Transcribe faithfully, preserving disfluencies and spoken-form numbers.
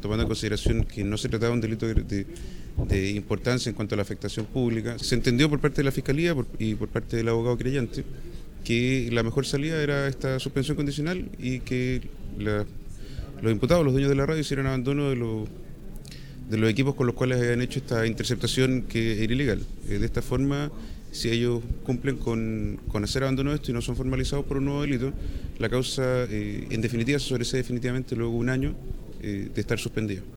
tomando en consideración que no se trataba de un delito de, de, de importancia en cuanto a la afectación pública. Se entendió por parte de la Fiscalía por, y por parte del abogado creyente que la mejor salida era esta suspensión condicional y que la, los imputados, los dueños de la radio, hicieran abandono de los de los equipos con los cuales habían hecho esta interceptación que era ilegal. Eh, de esta forma, si ellos cumplen con, con hacer abandono de esto y no son formalizados por un nuevo delito, la causa eh, en definitiva se sobresee definitivamente luego de un año eh, de estar suspendida.